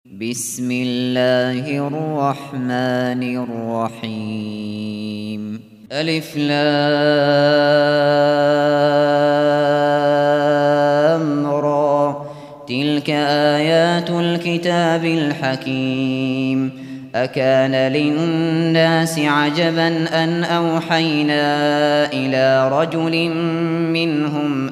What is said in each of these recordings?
بسم الله الرحمن الرحيم. ألف لام را تلك آيات الكتاب الحكيم. أكان للناس عجبا أن أوحينا إلى رجل منهم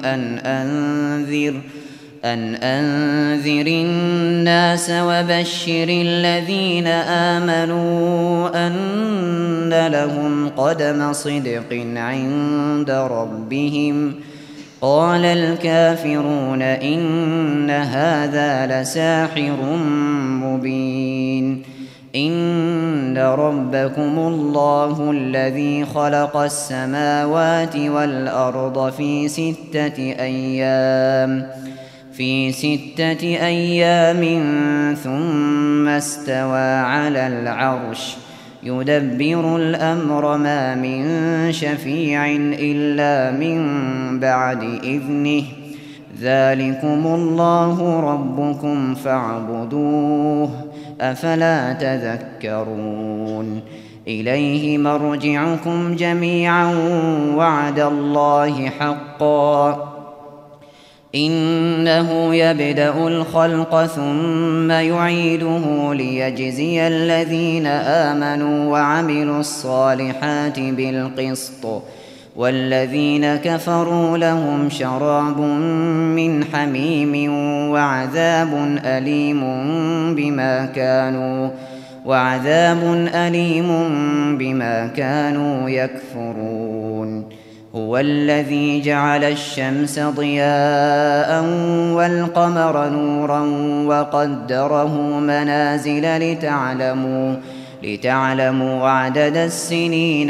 أن أنذر الناس وبشر الذين آمنوا أن لهم قدم صدق عند ربهم. قال الكافرون إن هذا لساحر مبين. إن ربكم الله الذي خلق السماوات والأرض في ستة أيام ثم استوى على العرش يدبر الأمر ما من شفيع إلا من بعد إذنه. ذلكم الله ربكم فاعبدوه أفلا تذكرون. إليه مرجعكم جميعا وعد الله حقا. إنه يبدأ الخلق ثم يعيده ليجزي الذين آمنوا وعملوا الصالحات بالقسط. والذين كفروا لهم شراب من حميم وعذاب أليم بما كانوا يكفرون. هو الذي جعل الشمس ضياء والقمر نورا وقدره منازل لتعلموا عدد السنين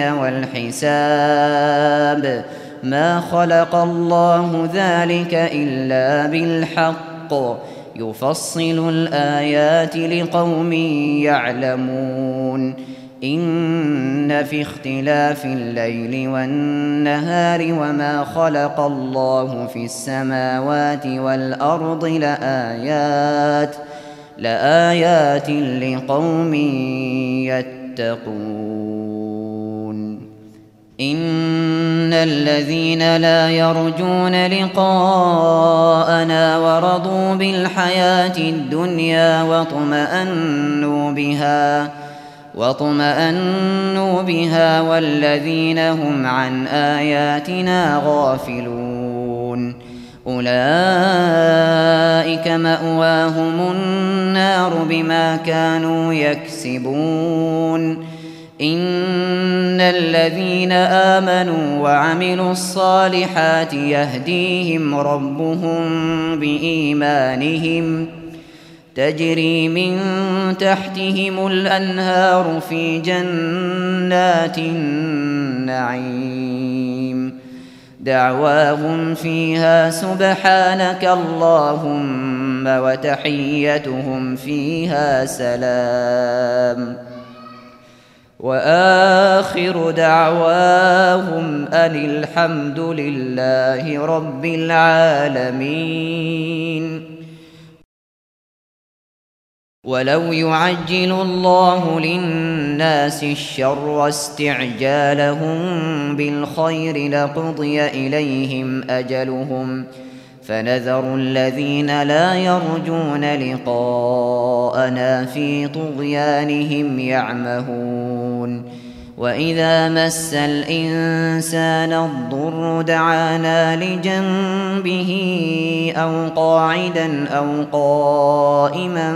والحساب. ما خلق الله ذلك إلا بالحق يفصل الآيات لقوم يعلمون. إن في اختلاف الليل والنهار وما خلق الله في السماوات والأرض لآيات لقوم يتقون. إن الذين لا يرجون لقاءنا ورضوا بالحياة الدنيا واطمأنوا بها والذين هم عن آياتنا غافلون أولئك مأواهم النار بما كانوا يكسبون. إن الذين آمنوا وعملوا الصالحات يهديهم ربهم بإيمانهم تجري من تحتهم الأنهار في جنات النعيم. دعواهم فيها سبحانك اللهم وتحيتهم فيها سلام. وآخر دعواهم أن الحمد لله رب العالمين. ولو يعجل الله للناس الشر استعجالهم بالخير لقضي إليهم أجلهم فنذر الذين لا يرجون لقاءنا في طغيانهم يعمهون. وإذا مس الإنسان الضر دعانا لجنبه أو قاعدا أو قائما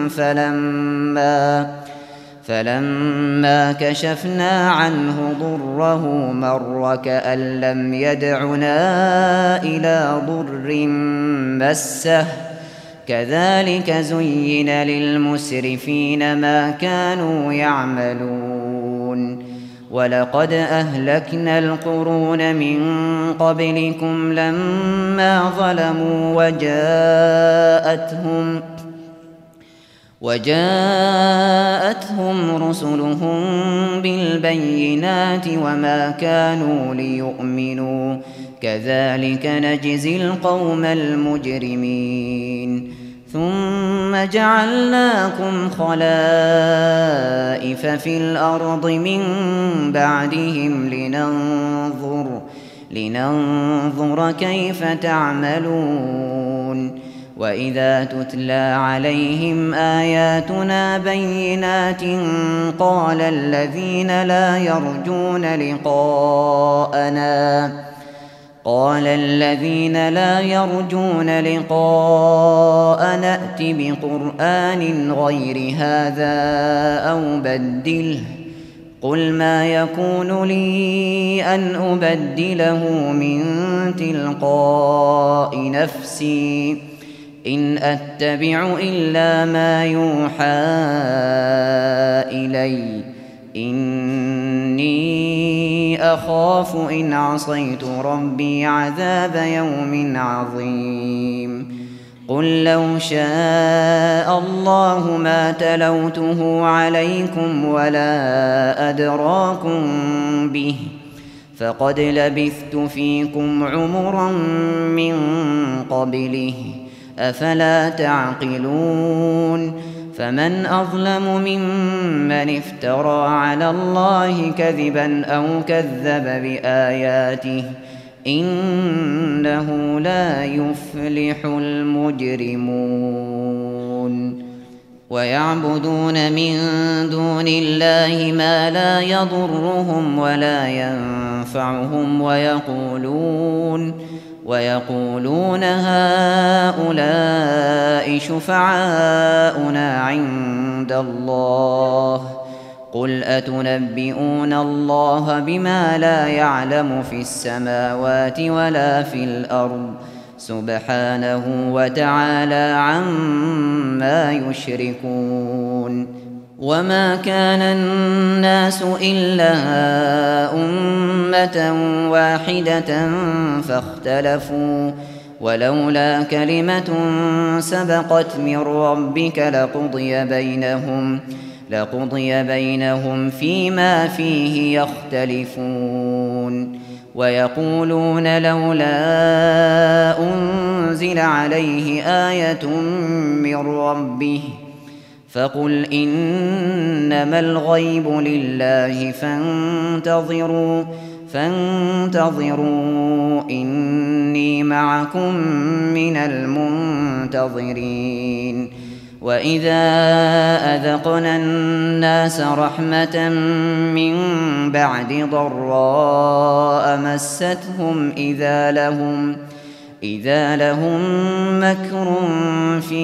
فلما كشفنا عنه ضره مر كأن لم يدعنا إلى ضر مسه. كذلك زين للمسرفين ما كانوا يعملون. ولقد أهلكنا القرون من قبلكم لما ظلموا وجاءتهم رسلهم بالبينات وما كانوا ليؤمنوا. كذلك نجزي القوم المجرمين. ثم جعلناكم خلائف في الأرض من بعدهم لننظر كيف تعملون. وإذا تتلى عليهم آياتنا بينات قال الذين لا يرجون لقاءنا ائت بقرآن غير هذا أو بدله قل ما يكون لي أن أبدله من تلقاء نفسي إن أتبع إلا ما يوحى إلي إني أخاف إن عصيت ربي عذاب يوم عظيم. قل لو شاء الله ما تلوته عليكم ولا أدراكم به فقد لبثت فيكم عمرا من قبله أفلا تعقلون. فمن أظلم ممن افترى على الله كذبا أو كذب بآياته إنه لا يفلح المجرمون. ويعبدون من دون الله ما لا يضرهم ولا ينفعهم ويقولون هؤلاء شفعاؤنا عند الله قل أتنبئون الله بما لا يعلم في السماوات ولا في الأرض سبحانه وتعالى عما يشركون. وما كان الناس إلا أمة واحدة فاختلفوا ولولا كلمة سبقت من ربك لقضي بينهم فيما فيه يختلفون. ويقولون لولا أنزل عليه آية من ربه فقل إنما الغيب لله فانتظروا إني معكم من المنتظرين. وإذا أذقنا الناس رحمة من بعد ضراء مستهم إذا لهم مكر في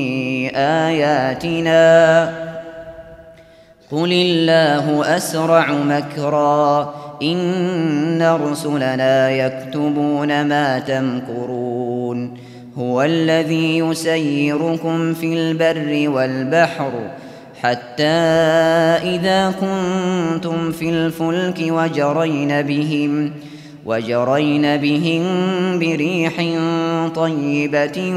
آياتنا قل الله أسرع مكرا إن رسلنا يكتبون ما تمكرون. هو الذي يسيركم في البر والبحر حتى إذا كنتم في الفلك وجرين بهم بريح طيبة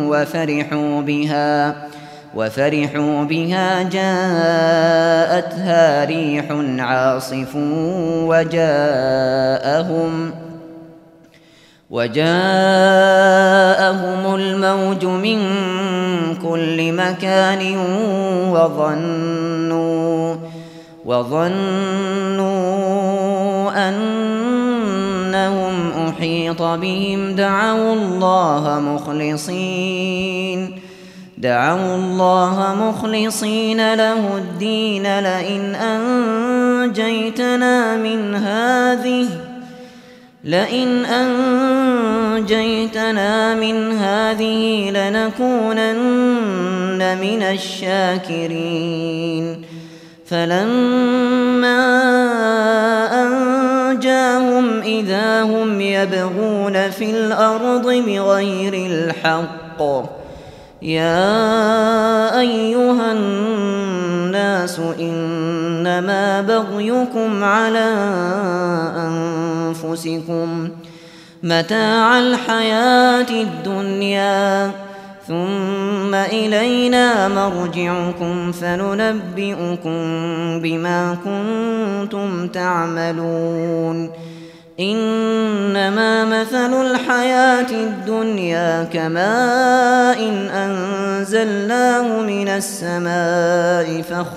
وفرحوا بها جاءتها ريح عاصف وجاءهم الموج من كل مكان وظنوا أنهم أحيط بهم دعوا الله مخلصين له الدين لئن أنجيتنا من هذه لنكونن من الشاكرين. فلما أنجاهم إذا هم يبغون في الأرض بغير الحق يا أيها الناس إنما بغيكم على أنفسكم متاع الحياة الدنيا ثم إلينا مرجعكم فننبئكم بما كنتم تعملون. إنما مثل الحياة الدنيا كماء أنزلناه من السماء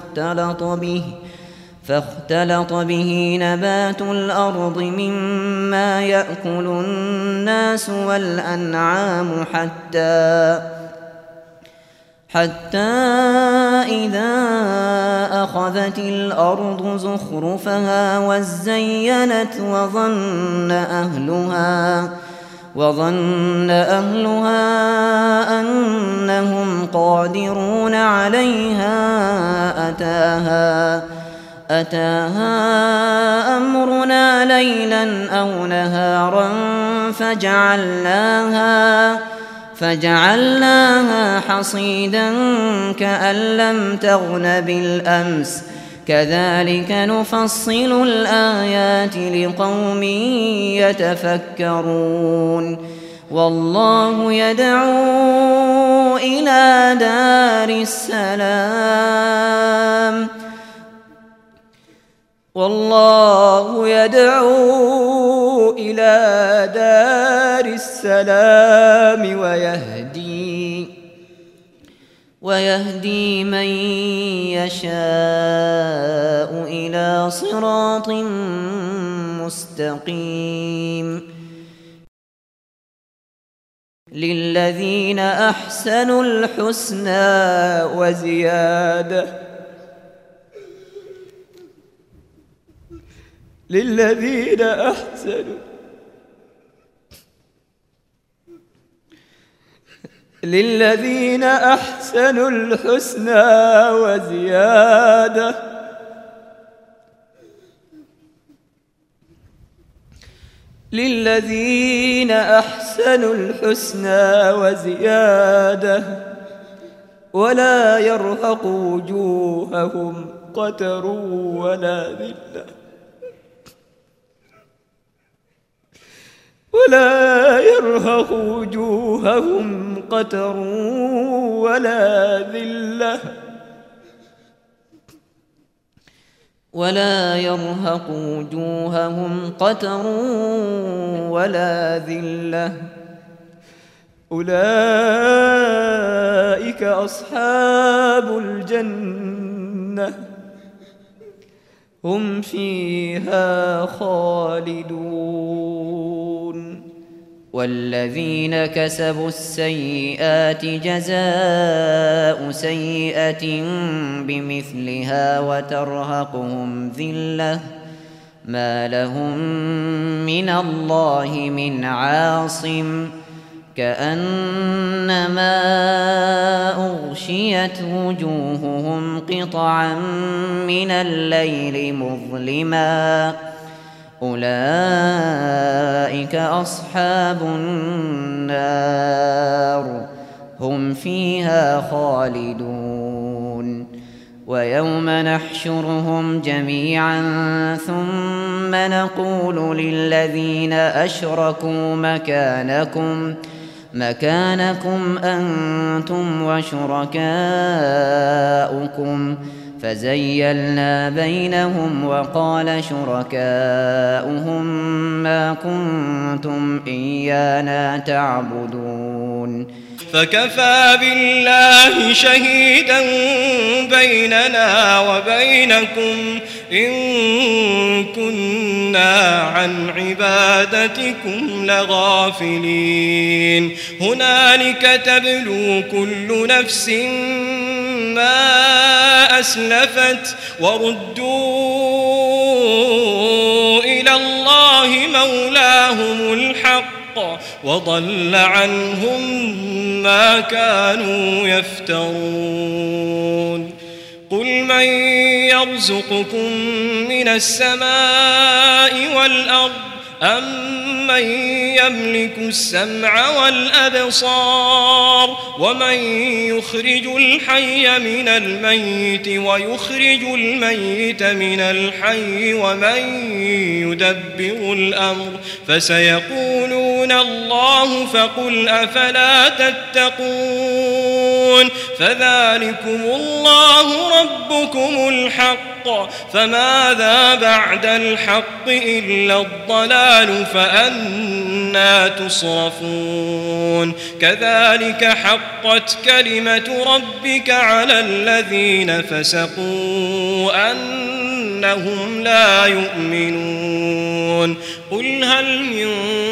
فاختلط به نبات الأرض مما يأكل الناس والأنعام حتى إذا أخذت الأرض زخرفها وزينت وظن أهلها أنهم قادرون عليها أتاها أمرنا ليلا أو نهارا فجعلناها حصيدا كأن لم تغن بالأمس كذلك نفصل الآيات لقوم يتفكرون والله يدعو إلى دار السلام ويهدي من يشاء إلى صراط مستقيم للذين أحسنوا الحسنى وزيادة للذين أحسنوا الحسنى وزيادة ولا يرهق وجوههم قتر ولا ذلة أولئك أصحاب الجنة هم فيها خالدون والذين كسبوا السيئات جزاء سيئة بمثلها وترهقهم ذلة ما لهم من الله من عاصم كأنما أغشيت وجوههم قطعا من الليل مظلما أولئك أصحاب النار هم فيها خالدون ويوم نحشرهم جميعا ثم نقول للذين أشركوا مكانكم أنتم وشركاؤكم فزيلنا بينهم وقال شركاؤهم ما كنتم إيانا تعبدون فكفى بالله شهيدا بيننا وبينكم إن كنا عن عبادتكم لغافلين هنالك تبلو كل نفس ما أسلفت وردوا إلى الله مولاهم الحق وضل عنهم ما كانوا يفترون قل من يرزقكم من السماء والأرض أمن يملك السمع والأبصار ومن يخرج الحي من الميت ويخرج الميت من الحي ومن يدبر الأمر فسيقولون الله فقل أفلا تتقون فذلكم الله ربكم الحق فماذا بعد الحق إلا الضلال القرآن فأنى تصرفون كذلك حقت كلمة ربك على الذين فسقوا أنهم لا يؤمنون قل هل من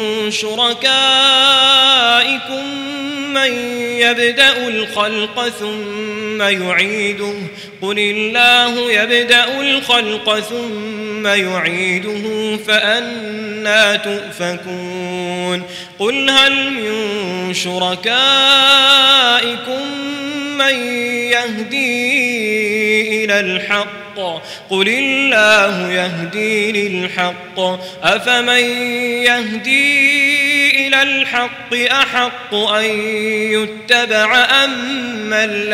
شركائكم من يبدأ الخلق ثم يعيده قل الله يبدأ الخلق ثم يعيده فأنى تؤفكون قل هل من شركائكم من يهدي إلى الحق قل الله يهدي للحق أفمن يهدي إلى الحق أحق أن يتبع أمن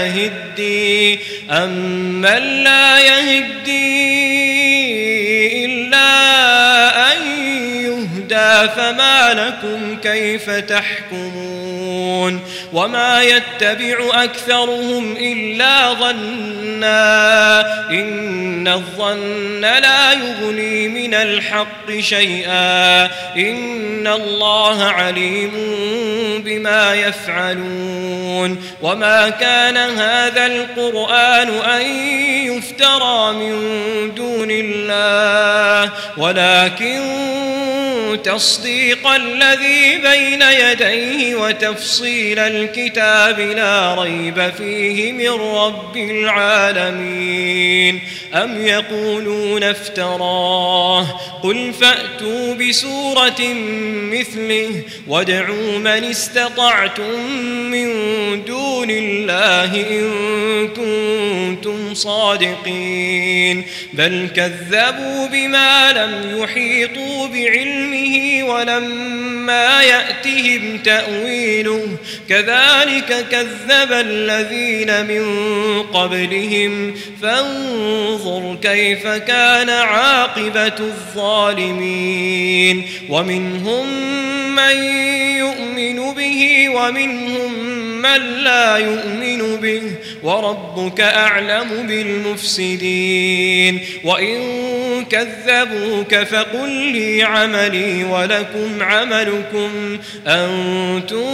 لا يهدي إلا أن يهدى فما لكم كيف تحكمون وما يتبع أكثرهم إلا ظنا إن الظن لا يغني من الحق شيئا إن الله عليم بما يفعلون وما كان هذا القرآن أن يفترى من دون الله ولكن تصديق الذي بين يديه وتفصيل الكتاب لا ريب فيه من رب العالمين أم يقولون افتراه قل فأتوا بسورة مثله وادعوا من استطعتم من دون الله إن كنتم صادقين بل كذبوا بما لم يحيطوا بعلمه ولما يأتهم تأويله كذلك كذب الذين من قبلهم فانظر كيف كان عاقبة الظالمين ومنهم من يؤمن به ومنهم من لا يؤمن به وربك أعلم بالمفسدين وإن كذبوك فقل لي عملي ولكم عملكم أنتم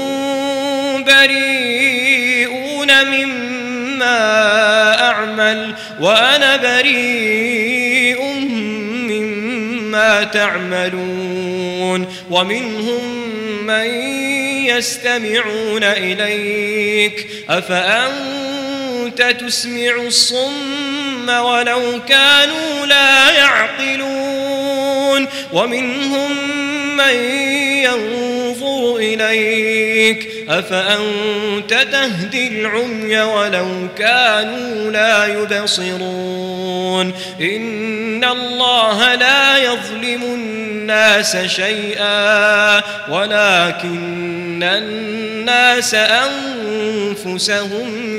بريئون مما أعمل وأنا بريء مما تعملون ومنهم من يستمعون إليك أفأنت تسمع الصم ولو كانوا لا يعقلون ومنهم من ينظر إليك أفأنت تهدي العمي ولو كانوا لا يبصرون إن الله لا يظلم الناس شيئا ولكن الناس أنفسهم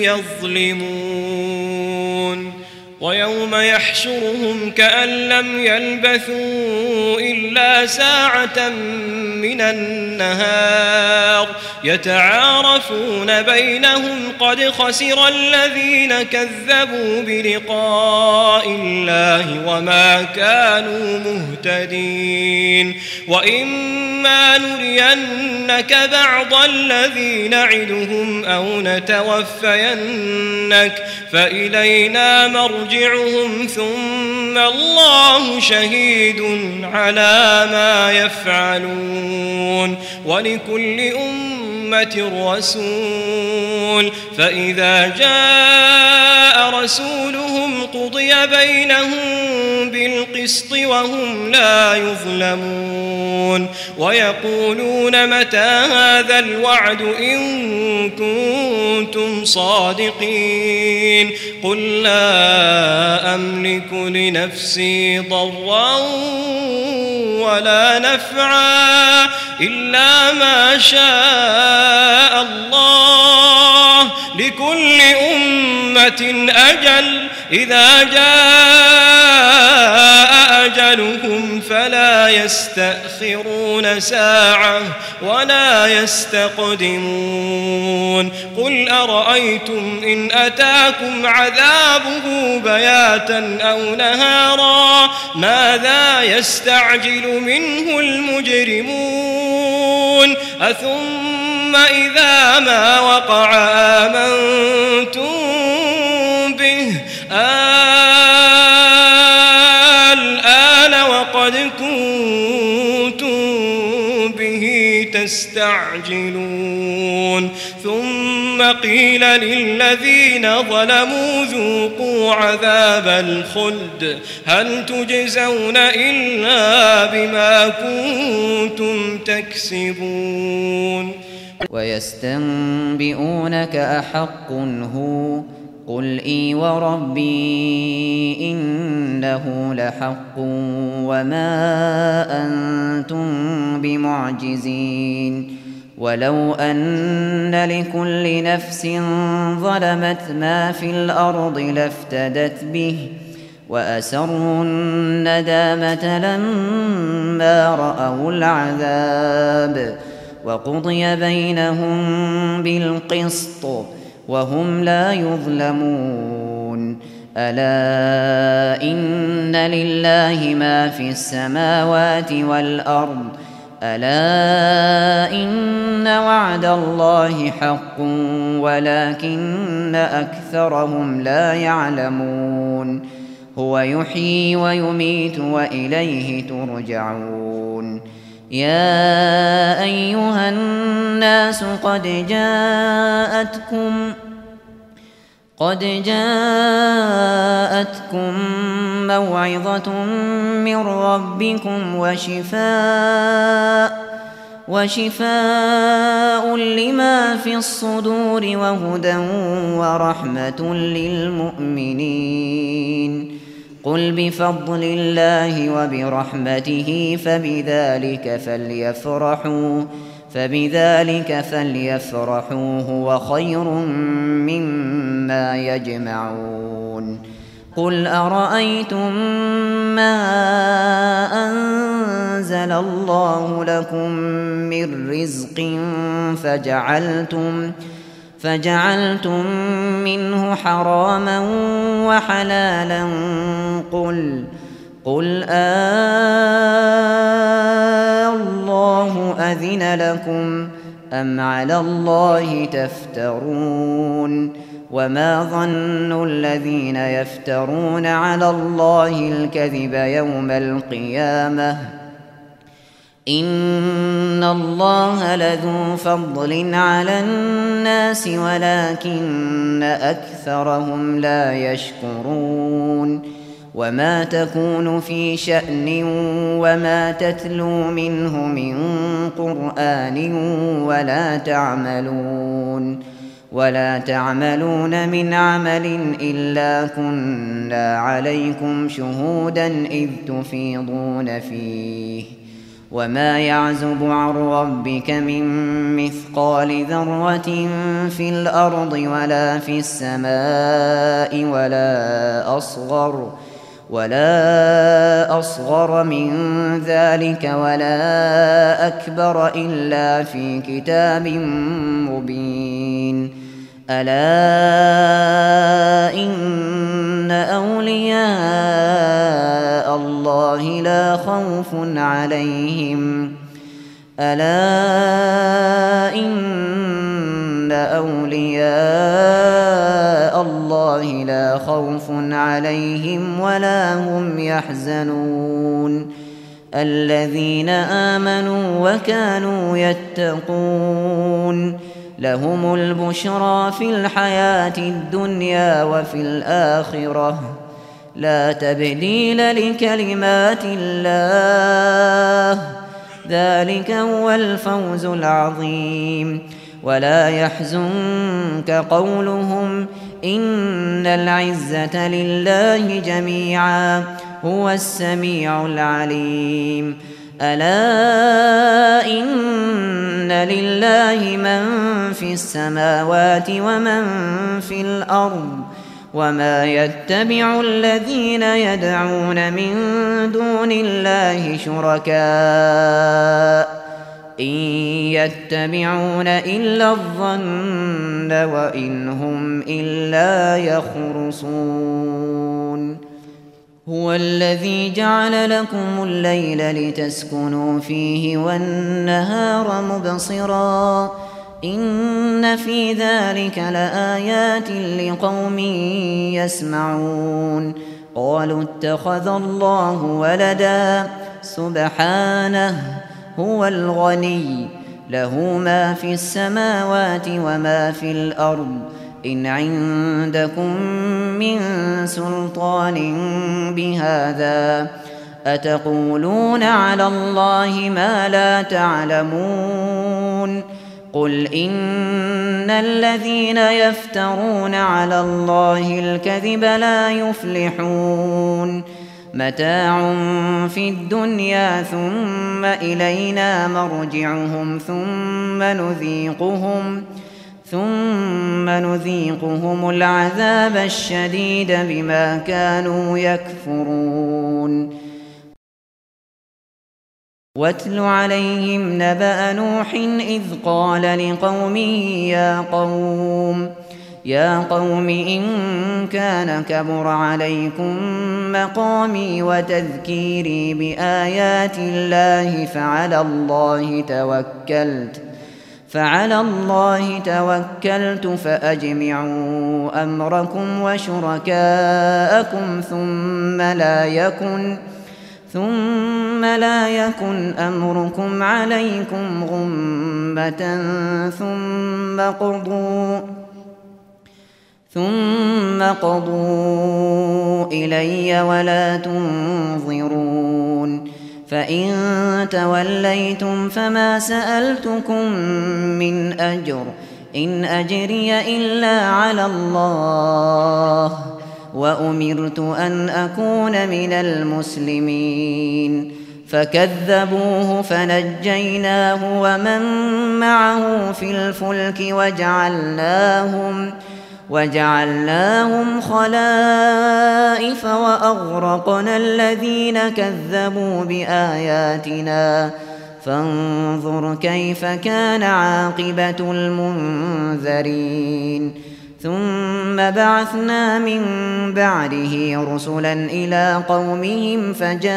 يظلمون ويوم يحشرهم كأن لم يلبثوا إلا ساعة من النهار يتعارفون بينهم قد خسر الذين كذبوا بلقاء الله وما كانوا مهتدين وإما نرينك بعض الذي نعدهم أو نتوفينك فإلينا مرجعهم ثم الله شهيد على ما يفعلون ولكل أمة رسول فإذا جاء رسولهم قضي بينهم بالقسط وهم لا يظلمون ويقولون متى هذا الوعد إن كنتم صادقين قل لا أملك لنفسي ضرا ولا نفعا إلا ما شاء الله لكل أمة أجل إذا جاء أجل أجالهم فلا يستأخرون ساعة ولا يستقدمون قل أرأيتم إن أتاكم عذابه بياتا أو نهارا ماذا يستعجل منه المجرمون أثم إذا ما وقع آمنتم به الآن وقد كنتم به تستعجلون ثم قيل للذين ظلموا ذوقوا عذاب الخلد هل تجزون إلا بما كنتم تكسبون ويستنبئونك أحق هو قل إي وربي إنه لحق وما أنتم بمعجزين ولو أن لكل نفس ظلمت ما في الأرض لافتدت به وأسروا الندامة لما رأوا العذاب وقضي بينهم بالقسط وهم لا يظلمون ألا إن لله ما في السماوات والأرض ألا إن وعد الله حق ولكن أكثرهم لا يعلمون هو يحيي ويميت وإليه ترجعون يا أيها الناس قد جاءتكم موعظة من ربكم وشفاء لما في الصدور وهدى ورحمة للمؤمنين قل بفضل الله وبرحمته فبذلك فليفرحوا هو خير مما يجمعون قل أرأيتم ما أنزل الله لكم من رزق فجعلتم منه حراما وحلالا قل الله أذن لكم أم على الله تفترون وما ظن الذين يفترون على الله الكذب يوم القيامة إن الله لذو فضل على الناس ولكن أكثرهم لا يشكرون وما تكون في شأن وما تتلو منه من قرآن ولا تعملون من عمل إلا كنا عليكم شهودا إذ تفيضون فيه وما يعزب عن ربك من مثقال ذرة في الأرض ولا في السماء ولا أصغر من ذلك ولا أكبر إلا في كتاب مبين ألا إن أولياء الله لا خوف عليهم ولا هم يحزنون الذين آمنوا وكانوا يتقون لهم البشرى في الحياة الدنيا وفي الآخرة لا تبديل لكلمات الله ذلك هو الفوز العظيم ولا يحزنك قولهم إن العزة لله جميعا هو السميع العليم ألا إن لله من في السماوات ومن في الأرض وما يتبع الذين يدعون من دون الله شركاء إن يتبعون إلا الظن وإن هم إلا يخرصون هو الذي جعل لكم الليل لتسكنوا فيه والنهار مبصرا إن في ذلك لآيات لقوم يسمعون قالوا اتخذ الله ولدا سبحانه هو الغني له ما في السماوات وما في الأرض إن عندكم من سلطان بهذا أتقولون على الله ما لا تعلمون قل إن الذين يفترون على الله الكذب لا يفلحون متاع في الدنيا ثم إلينا مرجعهم ثم نذيقهم العذاب الشديد بما كانوا يكفرون واتل عليهم نبأ نوح إذ قال لقومه يا قوم إن كان كبر عليكم مقامي وتذكيري بآيات الله فعلى الله توكلت فأجمعوا أمركم وشركاءكم ثم لا يكن أمركم عليكم غمة ثم قضوا إلي ولا تنظرون فإن توليتم فما سألتكم من أجر إن أجري إلا على الله وأمرت أن أكون من المسلمين فكذبوه فنجيناه ومن معه في الفلك وجعلناهم خلائف وأغرقنا الذين كذبوا بآياتنا فانظر كيف كان عاقبة المنذرين ثم بعثنا من بعده رسلا إلى قومهم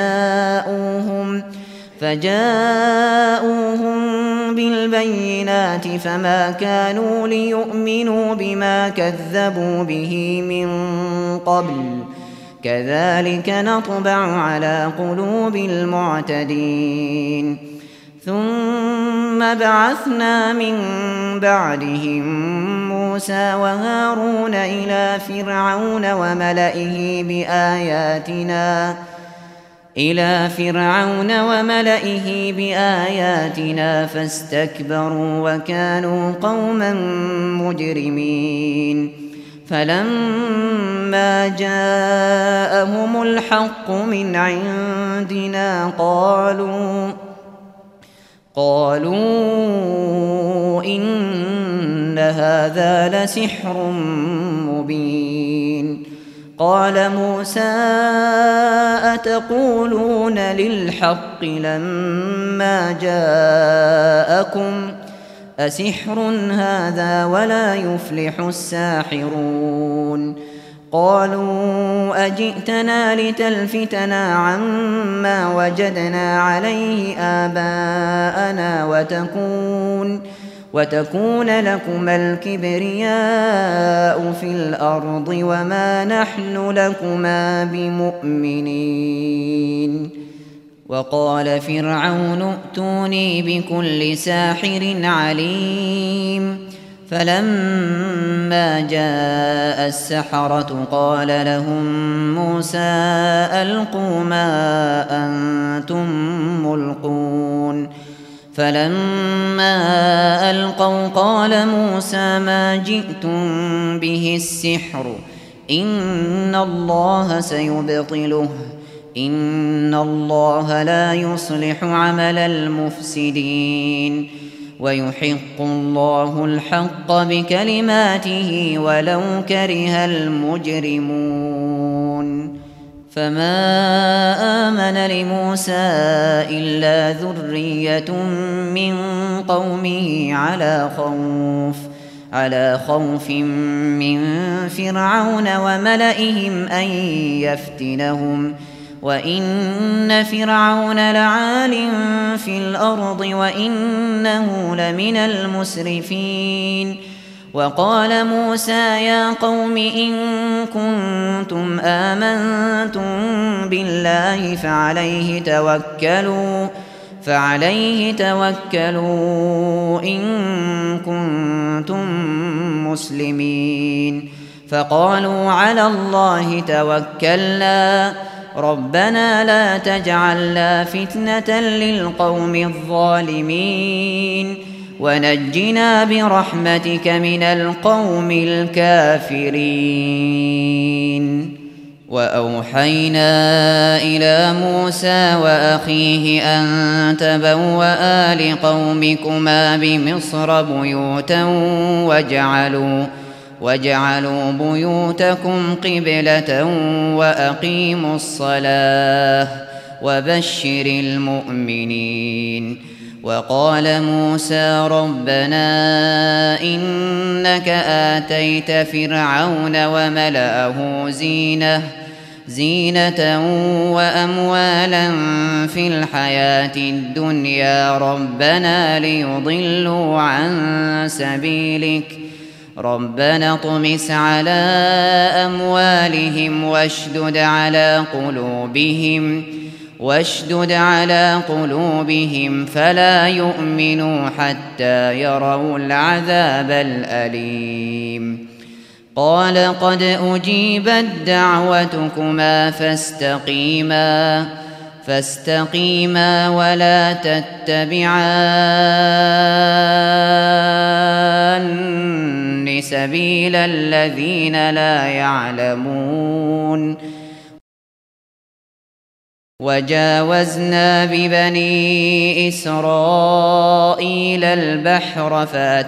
فجاءوهم بالبينات فما كانوا ليؤمنوا بما كذبوا به من قبل كذلك نطبع على قلوب المعتدين ثم بعثنا من بعدهم موسى وهارون إلى فرعون وملئه بآياتنا فاستكبروا وكانوا قوما مجرمين فلما جاءهم الحق من عندنا قالوا إن هذا لسحر مبين قال موسى أتقولون للحق لما جاءكم أسحر هذا ولا يفلح الساحرون قالوا أجئتنا لتلفتنا عما وجدنا عليه آباءنا وتكون لكما الكبرياء في الأرض وما نحن لكما بمؤمنين وقال فرعون ائتوني بكل ساحر عليم فلما جاء السحرة قال لهم موسى ألقوا ما أنتم ملقون فلما ألقوا قال موسى ما جئتم به السحر إن الله سيبطله إن الله لا يصلح عمل المفسدين ويحق الله الحق بكلماته ولو كره المجرمون. فما آمن لموسى إلا ذرية من قومه على خوف من فرعون وملئهم أن يفتنهم، وإن فرعون لعال في الأرض وإنه لمن المسرفين. وقال موسى يا قوم إن كنتم آمنتم بالله فعليه توكلوا إن كنتم مسلمين. فقالوا على الله توكلنا ربنا لا تجعلنا فتنة للقوم الظالمين ونجنا برحمتك من القوم الكافرين. وأوحينا إلى موسى وأخيه أن تبوأ لقومكما بمصر بيوتا واجعلوا بيوتكم قبلة وأقيموا الصلاة وبشر المؤمنين. وقال موسى ربنا إنك آتيت فرعون وملأه زينة وأموالا في الحياة الدنيا ربنا ليضلوا عن سبيلك ربنا اطمس على أموالهم واشدد على قلوبهم فلا يؤمنوا حتى يروا العذاب الأليم. قال قد أجيبت دعوتكما فاستقيما ولا تتبعان سبيل الذين لا يعلمون. وجاوزنا ببني إسرائيل البحر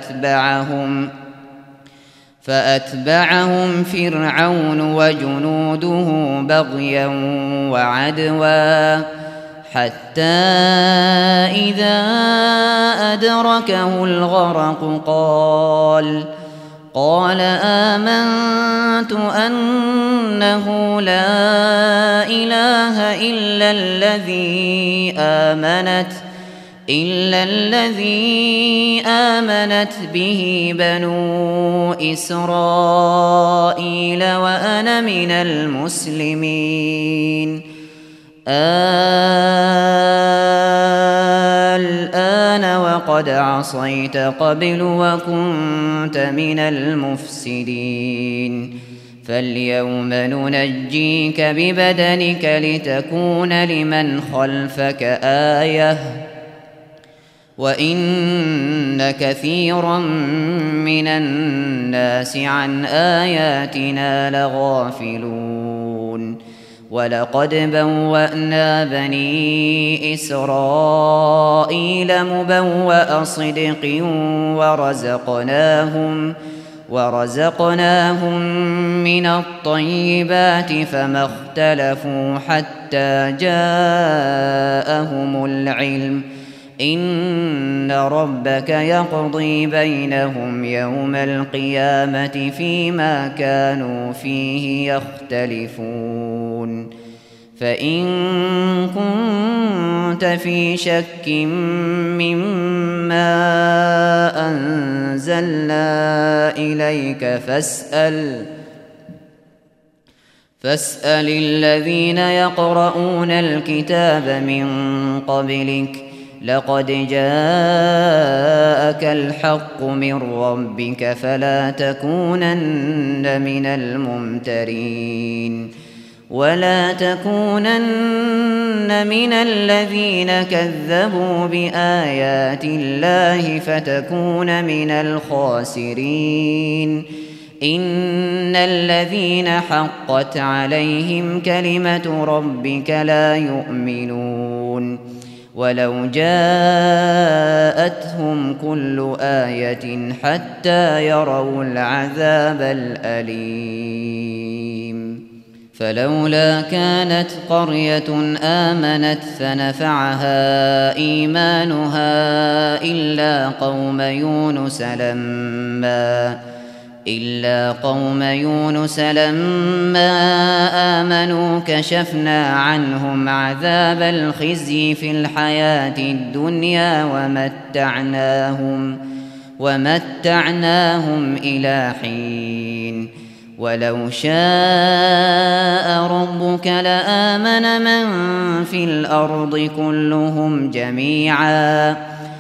فأتبعهم فرعون وجنوده بغيا وعدوا حتى إذا أدركه الغرق قال آمنت أنه لا إله إلا الذي آمنت به بنو إسرائيل وأنا من المسلمين. الآن وقد عصيت قبل وكنت من المفسدين فاليوم ننجيك ببدنك لتكون لمن خلفك آية وإن كثيرا من الناس عن آياتنا لغافلون. ولقد بوأنا بني إسرائيل مبوأ صدق ورزقناهم من الطيبات فما اختلفوا حتى جاءهم العلم إن ربك يقضي بينهم يوم القيامة فيما كانوا فيه يختلفون. فإن كنت في شك مما أنزلنا إليك فاسأل الذين يقرؤون الكتاب من قبلك لقد جاءك الحق من ربك فلا تكونن من الممترين ولا تكونن من الذين كذبوا بآيات الله فتكون من الخاسرين. إن الذين حقت عليهم كلمة ربك لا يؤمنون ولو جاءتهم كل آية حتى يروا العذاب الأليم. فلولا كانت قرية آمنت فنفعها إيمانها إلا قوم يونس لما آمنوا كشفنا عنهم عذاب الخزي في الحياة الدنيا ومتعناهم إلى حين. ولو شاء ربك لآمن من في الأرض كلهم جميعا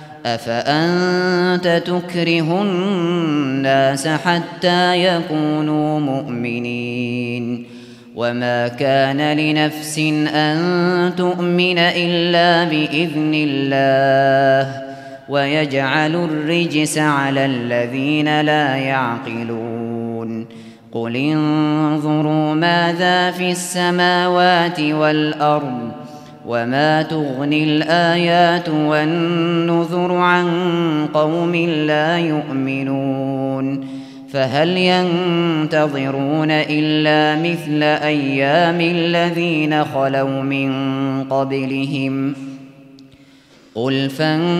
أفأنت تكره الناس حتى يكونوا مؤمنين. وما كان لنفس أن تؤمن إلا بإذن الله ويجعل الرجس على الذين لا يعقلون. قل انظروا ماذا في السماوات والأرض وما تغني الآيات والنذر عن قوم لا يؤمنون. فهل ينتظرون إلا مثل أيام الذين خلوا من قبلهم قل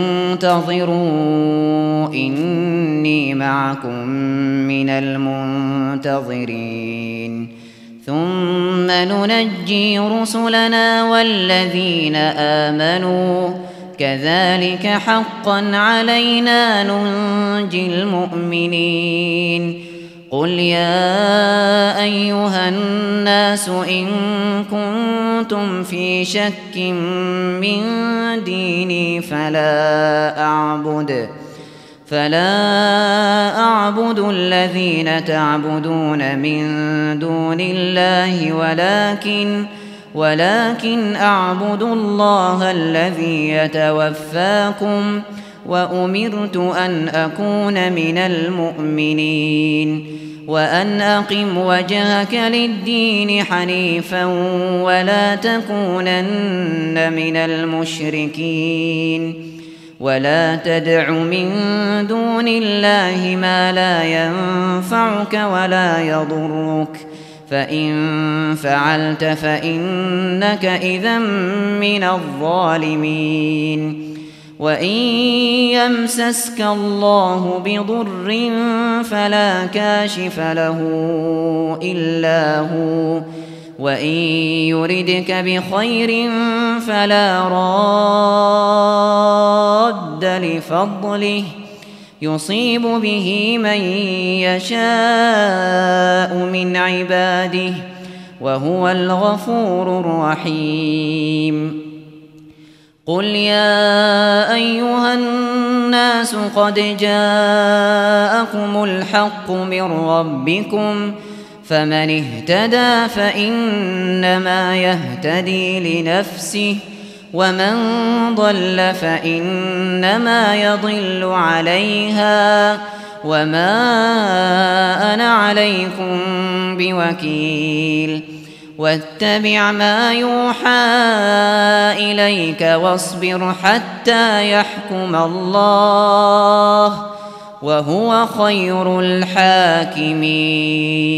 فانتظروا إني معكم من المنتظرين. ثم ننجي رسلنا والذين آمنوا كذلك حقا علينا ننجي المؤمنين. قل يا أيها الناس إن كنتم في شك من ديني فلا أعبد الذين تعبدون من دون الله ولكن أعبد الله الذي يتوفاكم وأمرت أن أكون من المؤمنين وأن أقم وجهك للدين حنيفا ولا تكونن من المشركين. ولا تدع من دون الله ما لا ينفعك ولا يضرك فإن فعلت فإنك إذا من الظالمين. وإن يمسسك الله بضر فلا كاشف له إلا هو وإن يردك بخير فلا راد لفضله يصيب به من يشاء من عباده وهو الغفور الرحيم. قل يا أيها الناس قد جاءكم الحق من ربكم فمن اهتدى فإنما يهتدي لنفسه ومن ضل فإنما يضل عليها وما أنا عليكم بوكيل. واتبع ما يوحى إليك واصبر حتى يحكم الله وهو خير الحاكمين.